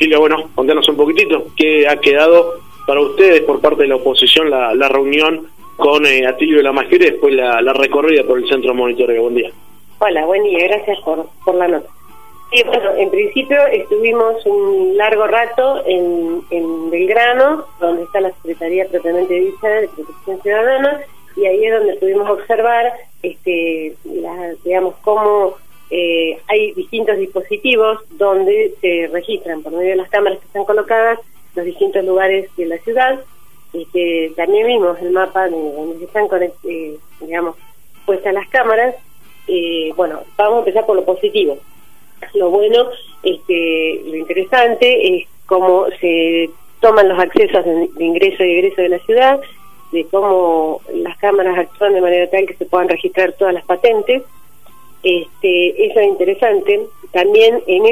Silvia, bueno, contanos un poquitito qué ha quedado para ustedes por parte de la oposición la reunión con Atilio de la Majere y después la recorrida por el centro de monitoreo. Buen día. Hola, buen día, gracias por la nota. Sí, bueno, en principio estuvimos un largo rato en Belgrano, donde está la Secretaría propiamente dicha de Protección Ciudadana, y ahí es donde pudimos observar, digamos, cómo hay distintos dispositivos donde se registran por medio de las cámaras que están colocadas los distintos lugares de la ciudad. También vimos el mapa de donde están digamos, puestas las cámaras. Bueno, vamos a empezar por lo positivo. Lo bueno, lo interesante es cómo se toman los accesos de ingreso y egreso de la ciudad, de cómo las cámaras actúan de manera tal que se puedan registrar todas las patentes. Eso es interesante. También en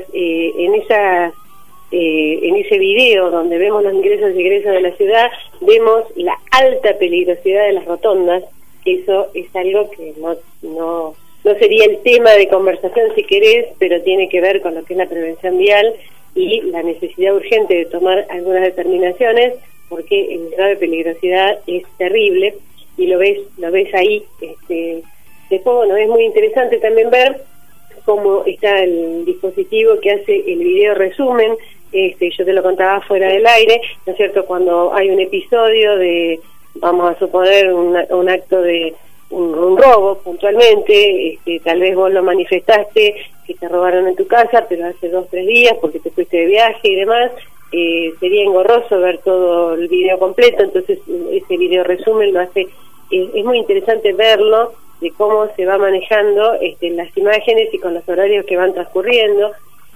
ese video donde vemos los ingresos y egresos de la ciudad, vemos la alta peligrosidad de las rotondas. Eso es algo que no sería el tema de conversación si querés, pero tiene que ver con lo que es la prevención vial y la necesidad urgente de tomar algunas determinaciones, porque el grado de peligrosidad es terrible y lo ves ahí. Después, bueno, es muy interesante también ver cómo está el dispositivo que hace el video resumen. Yo te lo contaba fuera del aire, ¿no es cierto? Cuando hay un episodio de, vamos a suponer, un acto de un robo puntualmente, tal vez vos lo manifestaste, que te robaron en tu casa, pero hace 2 o 3 días porque te fuiste de viaje y demás, sería engorroso ver todo el video completo, entonces ese video resumen lo hace, es muy interesante verlo, de cómo se va manejando las imágenes y con los horarios que van transcurriendo.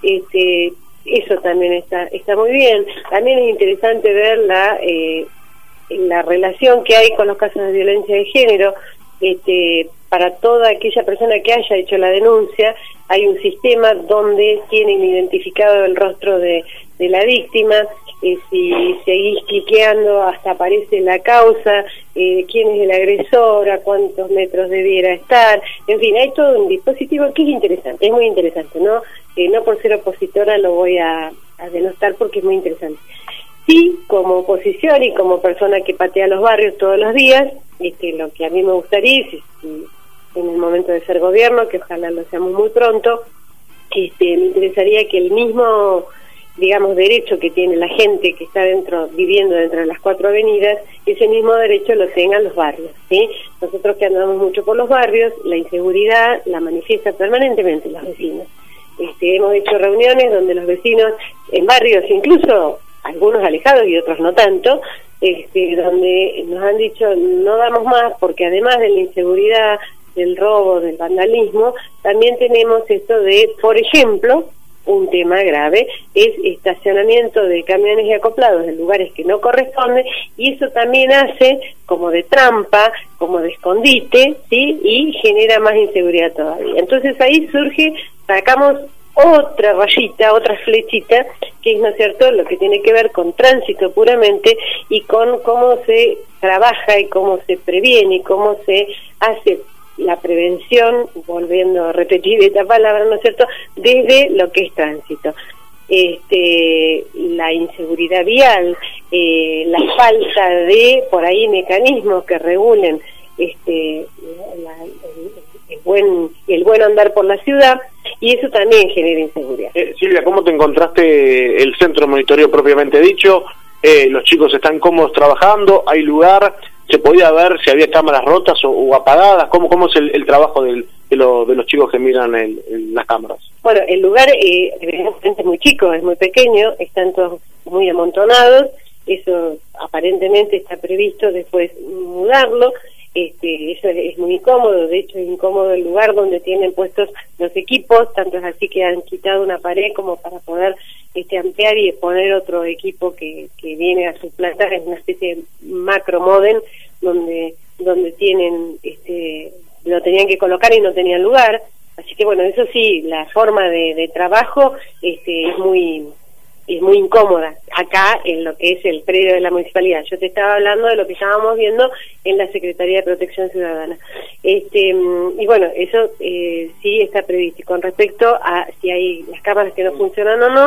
Eso también está muy bien. También es interesante ver la relación que hay con los casos de violencia de género. Para toda aquella persona que haya hecho la denuncia, hay un sistema donde tienen identificado el rostro de la víctima. Si seguís cliqueando hasta aparece la causa, quién es el agresor, a cuántos metros debiera estar, en fin, hay todo un dispositivo que es interesante, es muy interesante, no por ser opositora lo voy a denostar porque es muy interesante. Sí, como oposición y como persona que patea los barrios todos los días, lo que a mí me gustaría, si en el momento de ser gobierno, que ojalá lo seamos muy pronto, me interesaría que el mismo, digamos, derecho que tiene la gente que está viviendo dentro de las 4 avenidas, ese mismo derecho lo tengan los barrios, ¿sí? Nosotros que andamos mucho por los barrios, la inseguridad la manifiesta permanentemente los vecinos. Hemos hecho reuniones donde los vecinos en barrios, incluso algunos alejados y otros no tanto, donde nos han dicho no damos más porque además de la inseguridad, del robo, del vandalismo, también tenemos esto de, por ejemplo, un tema grave, es estacionamiento de camiones y acoplados en lugares que no corresponden, y eso también hace como de trampa, como de escondite, ¿sí? Y genera más inseguridad todavía. Entonces ahí sacamos otra rayita, otra flechita, que es, ¿no es cierto?, lo que tiene que ver con tránsito puramente y con cómo se trabaja y cómo se previene y cómo se hace la prevención, volviendo a repetir esta palabra, ¿no es cierto?, desde lo que es tránsito. La inseguridad vial, la falta de, por ahí, mecanismos que regulen el buen andar por la ciudad, y eso también genera inseguridad. Silvia, ¿cómo te encontraste el centro de monitoreo propiamente dicho? ¿Los chicos están cómodos trabajando? ¿Hay lugar? ¿Se podía ver si había cámaras rotas o apagadas? ¿Cómo es el trabajo de los chicos que miran las cámaras? Bueno, el lugar evidentemente es muy chico, es muy pequeño, están todos muy amontonados, eso aparentemente está previsto después mudarlo. Eso es muy incómodo, de hecho es incómodo el lugar donde tienen puestos los equipos, tanto es así que han quitado una pared como para poder ampliar y poner otro equipo que viene a suplantar, es una especie de macro modem donde tienen lo tenían que colocar y no tenían lugar, así que bueno, eso sí, la forma de trabajo es muy incómoda acá en lo que es el predio de la municipalidad. Yo te estaba hablando de lo que estábamos viendo en la Secretaría de Protección Ciudadana. Y bueno, eso sí está previsto. Y con respecto a si hay las cámaras que no funcionan o no,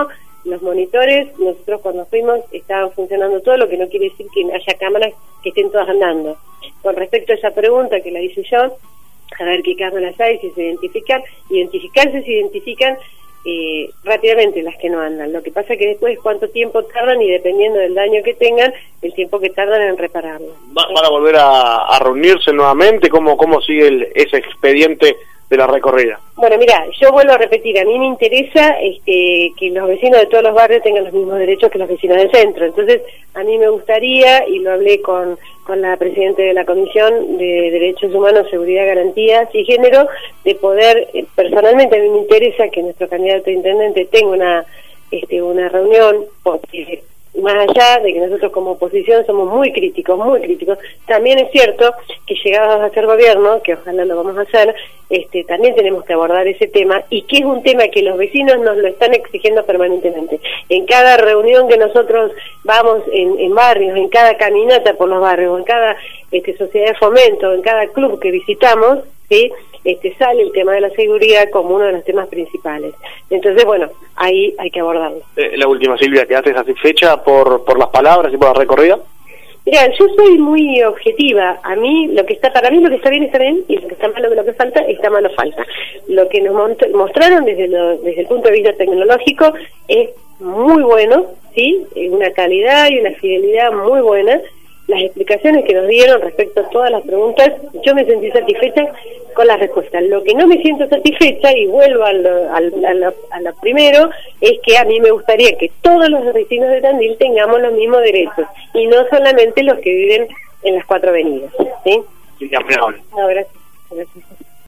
los monitores, nosotros cuando fuimos estaban funcionando todo, lo que no quiere decir que haya cámaras que estén todas andando. Con respecto a esa pregunta que la hice yo, a ver qué cámaras hay, si se identificarse se identifican rápidamente las que no andan. Lo que pasa es que después cuánto tiempo tardan y dependiendo del daño que tengan, el tiempo que tardan en repararlo. ¿Van a volver a reunirse nuevamente? ¿Cómo sigue ese expediente de la recorrida? Bueno, mira, yo vuelvo a repetir, a mí me interesa que los vecinos de todos los barrios tengan los mismos derechos que los vecinos del centro. Entonces, a mí me gustaría, y lo hablé con la presidenta de la Comisión de Derechos Humanos, Seguridad, Garantías y Género, de poder, personalmente a mí me interesa que nuestro candidato a intendente tenga una reunión, porque más allá de que nosotros como oposición somos muy críticos, también es cierto que llegados a ser gobierno, que ojalá lo vamos a hacer, también tenemos que abordar ese tema, y que es un tema que los vecinos nos lo están exigiendo permanentemente. En cada reunión que nosotros vamos en barrios, en cada caminata por los barrios, en cada sociedad de fomento, en cada club que visitamos, ¿sí? Sale el tema de la seguridad como uno de los temas principales. Entonces, bueno, ahí hay que abordarlo. La última, Silvia, ¿quedaste satisfecha por las palabras y por la recorrida? Mira, yo soy muy objetiva. Para mí lo que está bien está bien, y lo que está malo, lo que falta, está malo, falta. Lo que nos mostraron desde el punto de vista tecnológico es muy bueno, ¿sí? Una calidad y una fidelidad muy buena. Las explicaciones que nos dieron respecto a todas las preguntas, yo me sentí satisfecha con las respuestas. Lo que no me siento satisfecha, y vuelvo a lo primero, es que a mí me gustaría que todos los vecinos de Tandil tengamos los mismos derechos, y no solamente los que viven en las 4 avenidas, ¿sí? Sí, amable. No, gracias.